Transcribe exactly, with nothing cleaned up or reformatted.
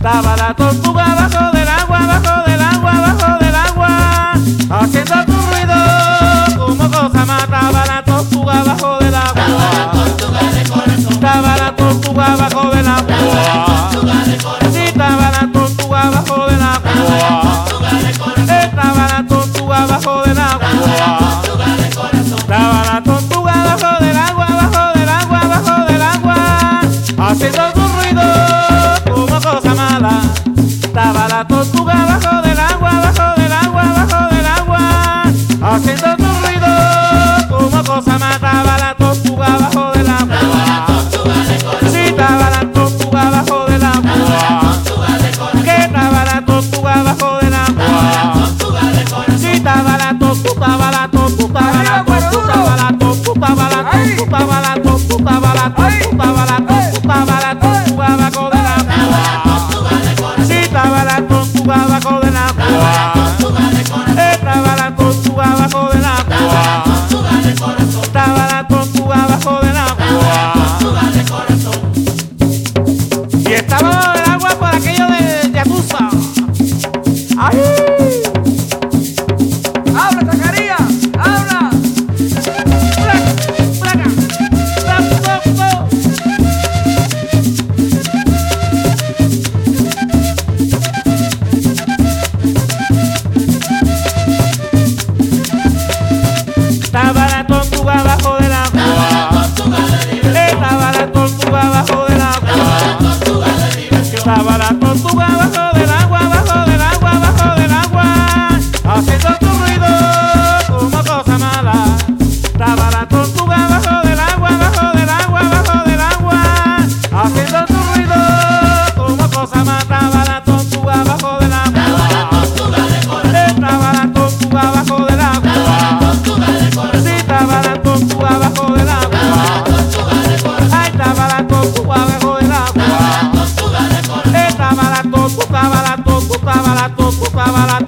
Estaba la tortuga bajo del agua, bajo del agua, bajo del agua, haciendo tu ruido como cosa más. Estaba la tortuga bajo del agua, estaba la tortuga bajo del agua, sí, estaba la tortuga bajo del agua, estaba la tortuga bajo del agua, estaba la tortuga bajo del agua, bajo del agua, bajo del agua, haciendo tu ruido como cosa mala. Estaba la tortuga bajo del agua, bajo del agua, bajo del agua, haciendo tu ruido como cosa mala. Estaba la tortuga bajo del agua, sí, estaba la tortuga bajo del agua, que estaba la tortuga bajo del agua, sí, estaba la tortuga, estaba la tortuga, estaba la tortuga, estaba la tortuga, estaba la tortuga, estaba la tortuga, estaba la tortuga, estaba la tortuga, estaba la tortuga bajo del agua, sí, estaba la tortuga bajo del agua, estaba la tortuga bajo del agua, estaba la tortuga bajo del agua, y estaba bajo del agua por aquello de Yakuza. ¡Ay! ¡Habla, Zacarías! ¡Habla! ¡Placa! ¡Placa! ¡Placa! Estaba la tortuga bajo del agua, estaba la tortuga bajo del agua, estaba la tortuga bajo del agua, bajo del agua, bajo del agua, haciendo tu ruido como cosa mala. Estaba la tortuga bajo del agua, bajo del agua, bajo del agua, haciendo tu ruido como cosa mala. Estaba la tortuga bajo del agua, estaba la tortuga bajo del agua, sí, estaba la tortuga bajo del agua, ahí estaba la tortuga bajo del agua, estaba la tortuga, estaba la tortuga, estaba la tortuga, estaba la